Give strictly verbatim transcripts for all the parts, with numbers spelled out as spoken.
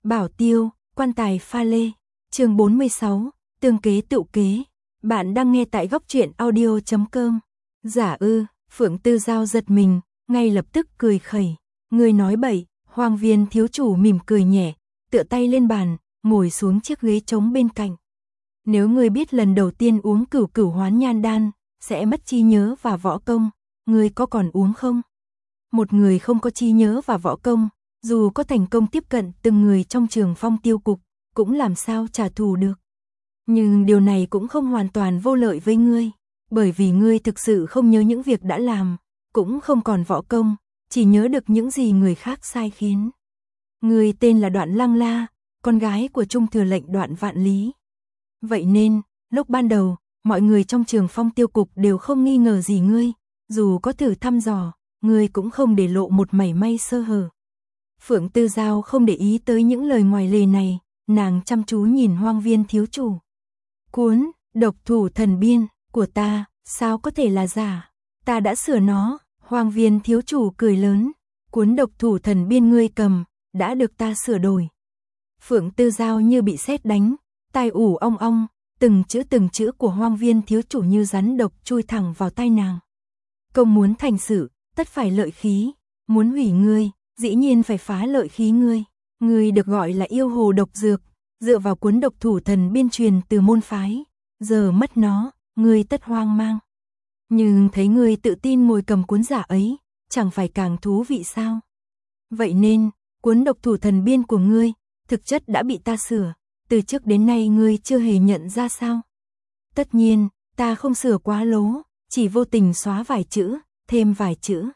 Bảo tiêu, quan tài pha lê. Chương bốn mươi sáu, tương kế tựu kế. Bạn đang nghe tại góc truyện audio chấm com. Giả ư? Phượng Tư Giao giật mình, ngay lập tức cười khẩy. Người nói bậy. Hoang Viên thiếu chủ mỉm cười nhẹ, tựa tay lên bàn, ngồi xuống chiếc ghế trống bên cạnh. Nếu ngươi biết lần đầu tiên uống cửu cửu hoán nhan đan, sẽ mất trí nhớ và võ công, ngươi có còn uống không? Một người không có trí nhớ và võ công, dù có thành công tiếp cận từng người trong Trường Phong tiêu cục, cũng làm sao trả thù được. Nhưng điều này cũng không hoàn toàn vô lợi với ngươi, bởi vì ngươi thực sự không nhớ những việc đã làm, cũng không còn võ công, chỉ nhớ được những gì người khác sai khiến. Ngươi tên là Đoạn Lăng La, con gái của Trung thừa lệnh Đoạn Vạn Lý. Vậy nên, lúc ban đầu, mọi người trong Trường Phong tiêu cục đều không nghi ngờ gì ngươi, dù có thử thăm dò, ngươi cũng không để lộ một mảy may sơ hở. Phượng Tư Giao không để ý tới những lời ngoài lề này, nàng chăm chú nhìn Hoang Viên thiếu chủ. Cuốn Độc Thủ Thần Biên của ta, sao có thể là giả? Ta đã sửa nó. Hoang Viên thiếu chủ cười lớn. Cuốn Độc Thủ Thần Biên ngươi cầm, đã được ta sửa đổi. Phượng Tư Giao như bị sét đánh, tai ủ ong ong, từng chữ từng chữ của Hoang Viên thiếu chủ như rắn độc chui thẳng vào tai nàng. Công muốn thành sự, tất phải lợi khí, muốn hủy ngươi, dĩ nhiên phải phá lợi khí ngươi. Ngươi được gọi là yêu hồ độc dược, dựa vào cuốn Độc Thủ Thần Biên truyền từ môn phái, giờ mất nó, ngươi tất hoang mang. Nhưng thấy ngươi tự tin ngồi cầm cuốn giả ấy, chẳng phải càng thú vị sao? Vậy nên, cuốn Độc Thủ Thần Biên của ngươi, thực chất đã bị ta sửa, từ trước đến nay ngươi chưa hề nhận ra sao? Tất nhiên, ta không sửa quá lố, chỉ vô tình xóa vài chữ, thêm vài chữ.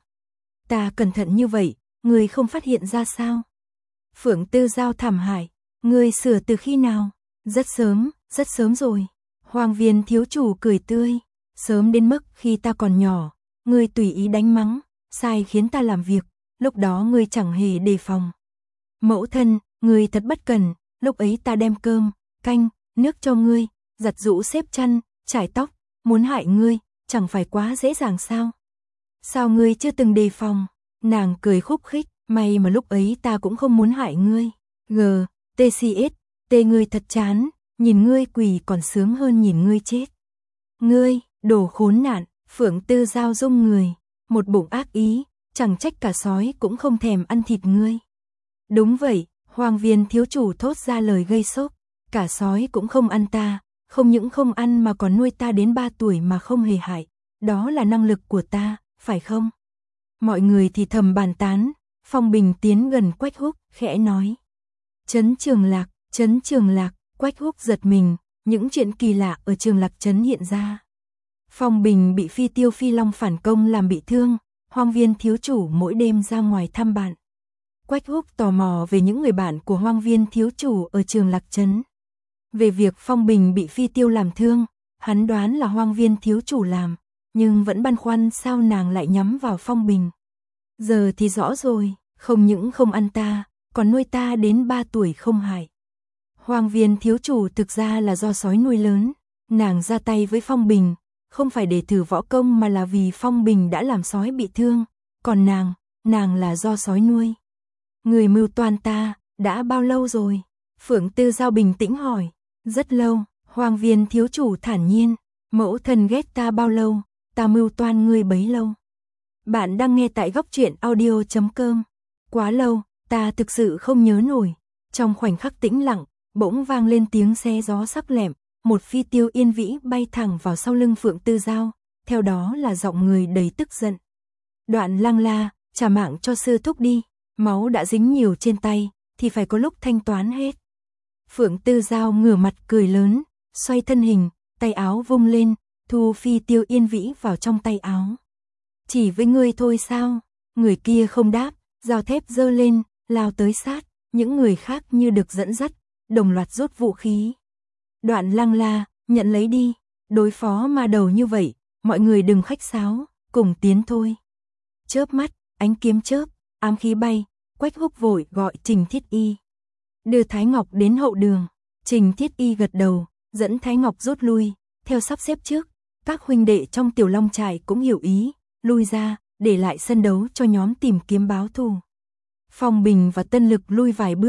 Ta cẩn thận như vậy, ngươi không phát hiện ra sao? Phượng Tư Giao thảm hại, ngươi sửa từ khi nào? Rất sớm, rất sớm rồi. Hoang Viên thiếu chủ cười tươi. Sớm đến mức khi ta còn nhỏ, ngươi tùy ý đánh mắng, sai khiến ta làm việc, lúc đó ngươi chẳng hề đề phòng. Mẫu thân, ngươi thật bất cẩn, lúc ấy ta đem cơm, canh, nước cho ngươi, giặt giũ xếp chăn, trải tóc, muốn hại ngươi, chẳng phải quá dễ dàng sao? Sao ngươi chưa từng đề phòng? Nàng cười khúc khích, may mà lúc ấy ta cũng không muốn hại ngươi. G, T C S, tê ngươi thật chán, nhìn ngươi quỳ còn sướng hơn nhìn ngươi chết. Ngươi, đồ khốn nạn. Phượng Tư Giao rung người, một bụng ác ý, chẳng trách cả sói cũng không thèm ăn thịt ngươi. Đúng vậy, Hoang Viên thiếu chủ thốt ra lời gây sốc, cả sói cũng không ăn ta, không những không ăn mà còn nuôi ta đến ba tuổi mà không hề hại, đó là năng lực của ta, phải không? Mọi người thì thầm bàn tán, Phong Bình tiến gần Quách Húc, khẽ nói. Trấn Trường Lạc, Trấn Trường Lạc, Quách Húc giật mình, những chuyện kỳ lạ ở Trường Lạc Trấn hiện ra. Phong Bình bị Phi Tiêu Phi Long phản công làm bị thương, Hoang Viên thiếu chủ mỗi đêm ra ngoài thăm bạn. Quách Húc tò mò về những người bạn của Hoang Viên thiếu chủ ở Trường Lạc Trấn. Về việc Phong Bình bị Phi Tiêu làm thương, hắn đoán là Hoang Viên thiếu chủ làm, nhưng vẫn băn khoăn sao nàng lại nhắm vào Phong Bình. Giờ thì rõ rồi, không những không ăn ta, còn nuôi ta đến ba tuổi không hại. Hoang Viên thiếu chủ thực ra là do sói nuôi lớn, nàng ra tay với Phong Bình, không phải để thử võ công mà là vì Phong Bình đã làm sói bị thương, còn nàng, nàng là do sói nuôi. Người mưu toan ta, đã bao lâu rồi? Phượng Tư Giao bình tĩnh hỏi. Rất lâu. Hoang Viên thiếu chủ thản nhiên. Mẫu thân ghét ta bao lâu, ta mưu toan ngươi bấy lâu. Bạn đang nghe tại góc truyện audio chấm com. Quá lâu, ta thực sự không nhớ nổi. Trong khoảnh khắc tĩnh lặng, bỗng vang lên tiếng xé gió sắc lẹm, một phi tiêu yên vĩ bay thẳng vào sau lưng Phượng Tư Giao, theo đó là giọng người đầy tức giận. Đoạn Lăng La, trả mạng cho sư thúc đi, máu đã dính nhiều trên tay, thì phải có lúc thanh toán hết. Phượng Tư Giao ngửa mặt cười lớn, xoay thân hình, tay áo vung lên, thu phi tiêu yên vĩ vào trong tay áo. Chỉ với ngươi thôi sao? Người kia không đáp, dao thép giơ lên, lao tới sát, những người khác như được dẫn dắt, đồng loạt rút vũ khí. Đoạn Lăng La, nhận lấy đi, đối phó ma đầu như vậy, mọi người đừng khách sáo, cùng tiến thôi. Chớp mắt, ánh kiếm chớp, ám khí bay, Quách Húc vội gọi Trình Thiết Y. Đưa Thái Ngọc đến hậu đường, Trình Thiết Y gật đầu, dẫn Thái Ngọc rút lui, theo sắp xếp trước, các huynh đệ trong Tiểu Long trại cũng hiểu ý, lui ra, để lại sân đấu cho nhóm tìm kiếm báo thù. Phong Bình và Tân Lực lui vài bước,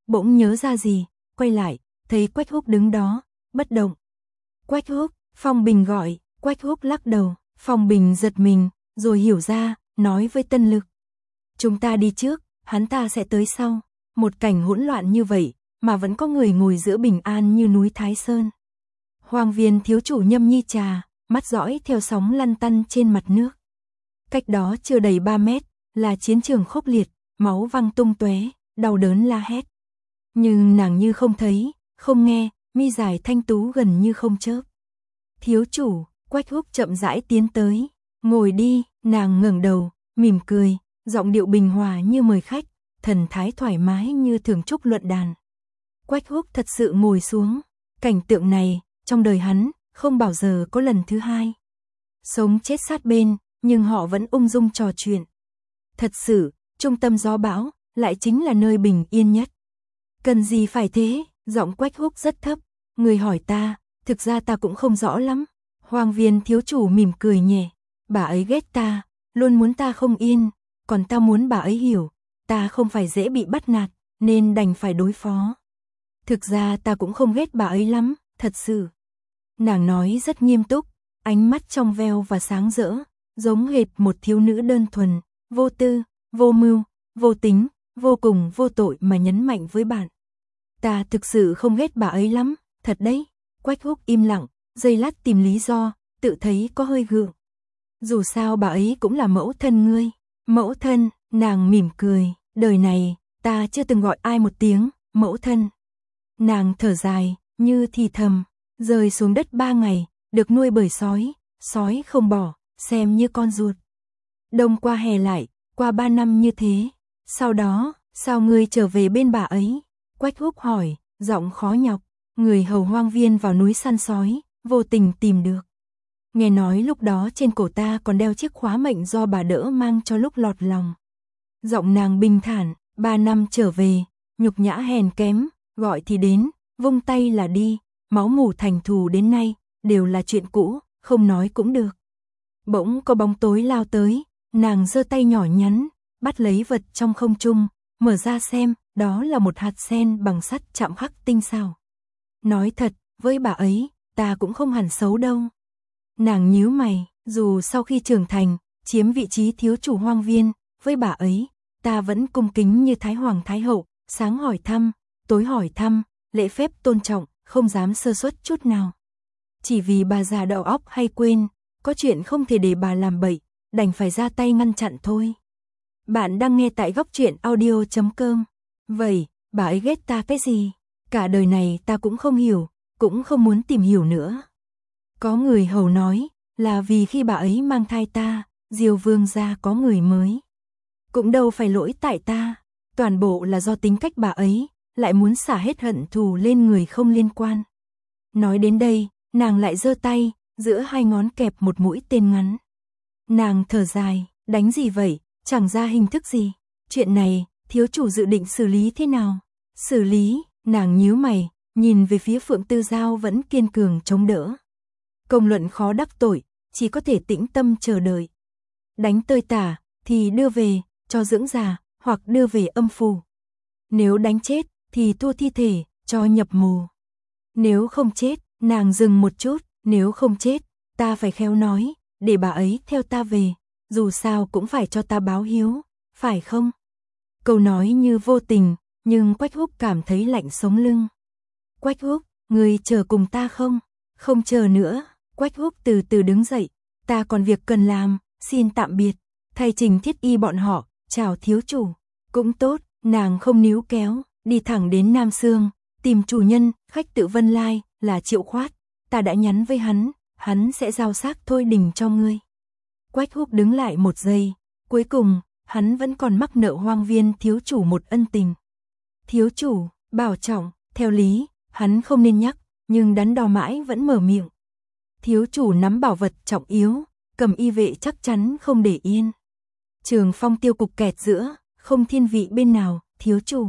bỗng nhớ ra gì, quay lại, thấy Quách Húc đứng đó, bất động. Quách Húc, Phong Bình gọi, Quách Húc lắc đầu, Phong Bình giật mình, rồi hiểu ra, nói với Tân Lực. Chúng ta đi trước, hắn ta sẽ tới sau. Một cảnh hỗn loạn như vậy, mà vẫn có người ngồi giữa bình an như núi Thái Sơn. Hoang viên thiếu chủ nhâm nhi trà, mắt dõi theo sóng lăn tăn trên mặt nước. Cách đó chưa đầy ba mét, là chiến trường khốc liệt, máu văng tung tóe, đau đớn la hét. Nhưng nàng như không thấy, không nghe, mi dài thanh tú gần như không chớp. Thiếu chủ, Quách Húc chậm rãi tiến tới, ngồi đi, nàng ngẩng đầu, mỉm cười, giọng điệu bình hòa như mời khách, thần thái thoải mái như thưởng trúc luận đàn. Quách Húc thật sự ngồi xuống, cảnh tượng này, trong đời hắn, không bao giờ có lần thứ hai. Sống chết sát bên, nhưng họ vẫn ung dung trò chuyện. Thật sự, trung tâm gió bão, lại chính là nơi bình yên nhất. Cần gì phải thế, giọng Quách Húc rất thấp, người hỏi ta, thực ra ta cũng không rõ lắm. Hoang viên thiếu chủ mỉm cười nhẹ, bà ấy ghét ta, luôn muốn ta không yên, còn ta muốn bà ấy hiểu, ta không phải dễ bị bắt nạt, nên đành phải đối phó. Thực ra ta cũng không ghét bà ấy lắm, thật sự. Nàng nói rất nghiêm túc, ánh mắt trong veo và sáng rỡ, giống hệt một thiếu nữ đơn thuần, vô tư, vô mưu, vô tính, vô cùng vô tội mà nhấn mạnh với bạn. Ta thực sự không ghét bà ấy lắm, thật đấy. Quách Húc im lặng, giây lát tìm lý do, tự thấy có hơi gượng. Dù sao bà ấy cũng là mẫu thân ngươi. Mẫu thân, nàng mỉm cười, đời này, ta chưa từng gọi ai một tiếng, mẫu thân. Nàng thở dài, như thì thầm, rơi xuống đất ba ngày, được nuôi bởi sói, sói không bỏ, xem như con ruột. Đông qua hè lại, qua ba năm như thế, sau đó, sao ngươi trở về bên bà ấy? Quách Húc hỏi, giọng khó nhọc, người hầu hoang viên vào núi săn sói, vô tình tìm được. Nghe nói lúc đó trên cổ ta còn đeo chiếc khóa mệnh do bà đỡ mang cho lúc lọt lòng. Giọng nàng bình thản, ba năm trở về, nhục nhã hèn kém, gọi thì đến, vung tay là đi, máu mủ thành thù đến nay, đều là chuyện cũ, không nói cũng được. Bỗng có bóng tối lao tới, nàng giơ tay nhỏ nhắn, bắt lấy vật trong không trung, mở ra xem, đó là một hạt sen bằng sắt chạm khắc tinh xảo. Nói thật, với bà ấy, ta cũng không hẳn xấu đâu. Nàng nhíu mày, dù sau khi trưởng thành, chiếm vị trí thiếu chủ hoang viên, với bà ấy, ta vẫn cung kính như Thái Hoàng Thái Hậu, sáng hỏi thăm, tối hỏi thăm, lễ phép tôn trọng, không dám sơ suất chút nào. Chỉ vì bà già đầu óc hay quên, có chuyện không thể để bà làm bậy, đành phải ra tay ngăn chặn thôi. Bạn đang nghe tại góc truyện audio chấm com. Vậy, bà ấy ghét ta cái gì? Cả đời này ta cũng không hiểu, cũng không muốn tìm hiểu nữa. Có người hầu nói, là vì khi bà ấy mang thai ta, Diêu Vương gia có người mới. Cũng đâu phải lỗi tại ta, toàn bộ là do tính cách bà ấy, lại muốn xả hết hận thù lên người không liên quan. Nói đến đây, nàng lại giơ tay, giữa hai ngón kẹp một mũi tên ngắn. Nàng thở dài, đánh gì vậy, chẳng ra hình thức gì. Chuyện này, thiếu chủ dự định xử lý thế nào? Xử lý, nàng nhíu mày, nhìn về phía Phượng Tư Giao vẫn kiên cường chống đỡ. Công luận khó đắc tội, chỉ có thể tĩnh tâm chờ đợi. Đánh tơi tả, thì đưa về, cho dưỡng già, hoặc đưa về âm phủ. Nếu đánh chết, thì thua thi thể, cho nhập mồ. Nếu không chết, nàng dừng một chút, nếu không chết, ta phải khéo nói, để bà ấy theo ta về, dù sao cũng phải cho ta báo hiếu, phải không? Câu nói như vô tình, nhưng Quách Húc cảm thấy lạnh sống lưng. Quách Húc, người chờ cùng ta không? Không chờ nữa. Quách Húc từ từ đứng dậy, ta còn việc cần làm, xin tạm biệt. Thay Trình Thiết Y bọn họ, chào thiếu chủ. Cũng tốt, nàng không níu kéo, đi thẳng đến Nam Sương, tìm chủ nhân, khách tự Vân Lai, là Triệu Khoát. Ta đã nhắn với hắn, hắn sẽ giao xác Thôi Đình cho ngươi. Quách Húc đứng lại một giây, cuối cùng, hắn vẫn còn mắc nợ hoang viên thiếu chủ một ân tình. Thiếu chủ, bảo trọng, theo lý, hắn không nên nhắc, nhưng đắn đo mãi vẫn mở miệng. Thiếu chủ nắm bảo vật trọng yếu, cầm y vệ chắc chắn không để yên. Trường Phong tiêu cục kẹt giữa, không thiên vị bên nào, thiếu chủ.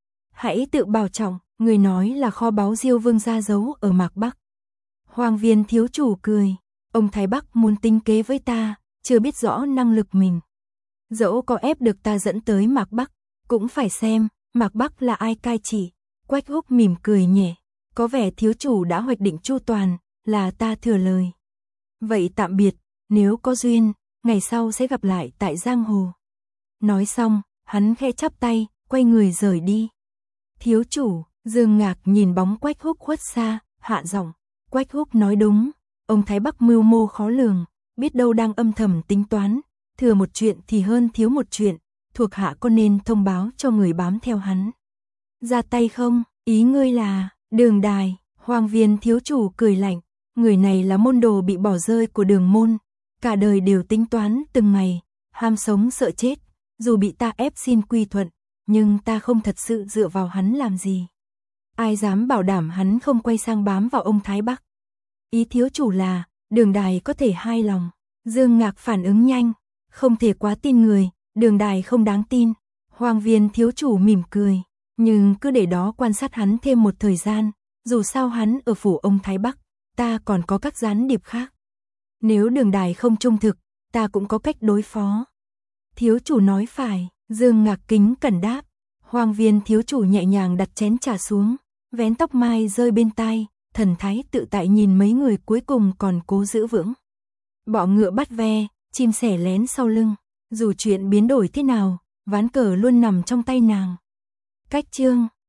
Hãy tự bảo trọng, người nói là kho báu Diêu Vương gia giấu ở Mạc Bắc. Hoang viên thiếu chủ cười, ông Thái Bắc muốn tính kế với ta, chưa biết rõ năng lực mình. Dẫu có ép được ta dẫn tới Mạc Bắc, cũng phải xem, Mạc Bắc là ai cai trị? Quách Húc mỉm cười nhẹ, có vẻ thiếu chủ đã hoạch định chu toàn, là ta thừa lời. Vậy tạm biệt, nếu có duyên, ngày sau sẽ gặp lại tại giang hồ. Nói xong, hắn khẽ chắp tay, quay người rời đi. Thiếu chủ, Dương Ngạc nhìn bóng Quách Húc khuất xa, hạ giọng, Quách Húc nói đúng, ông Thái Bắc mưu mô khó lường, biết đâu đang âm thầm tính toán, thừa một chuyện thì hơn thiếu một chuyện, thuộc hạ có nên thông báo cho người bám theo hắn. Ra tay không, ý ngươi là, Đường Đài, Hoàng Viên thiếu chủ cười lạnh, người này là môn đồ bị bỏ rơi của Đường môn, cả đời đều tính toán từng ngày, ham sống sợ chết, dù bị ta ép xin quy thuận, nhưng ta không thật sự dựa vào hắn làm gì. Ai dám bảo đảm hắn không quay sang bám vào ông Thái Bắc? Ý thiếu chủ là, Đường Đài có thể hai lòng. Dương Ngạc phản ứng nhanh, không thể quá tin người, Đường Đài không đáng tin. Hoàng Viên thiếu chủ mỉm cười, nhưng cứ để đó quan sát hắn thêm một thời gian, dù sao hắn ở phủ ông Thái Bắc, ta còn có các gián điệp khác. Nếu Đường Đài không trung thực, ta cũng có cách đối phó. Thiếu chủ nói phải, Dương Ngạc kính cẩn đáp. Hoàng Viên thiếu chủ nhẹ nhàng đặt chén trà xuống, vén tóc mai rơi bên tai, thần thái tự tại nhìn mấy người cuối cùng còn cố giữ vững. Bọ ngựa bắt ve, chim sẻ lén sau lưng, dù chuyện biến đổi thế nào, ván cờ luôn nằm trong tay nàng. Cách chương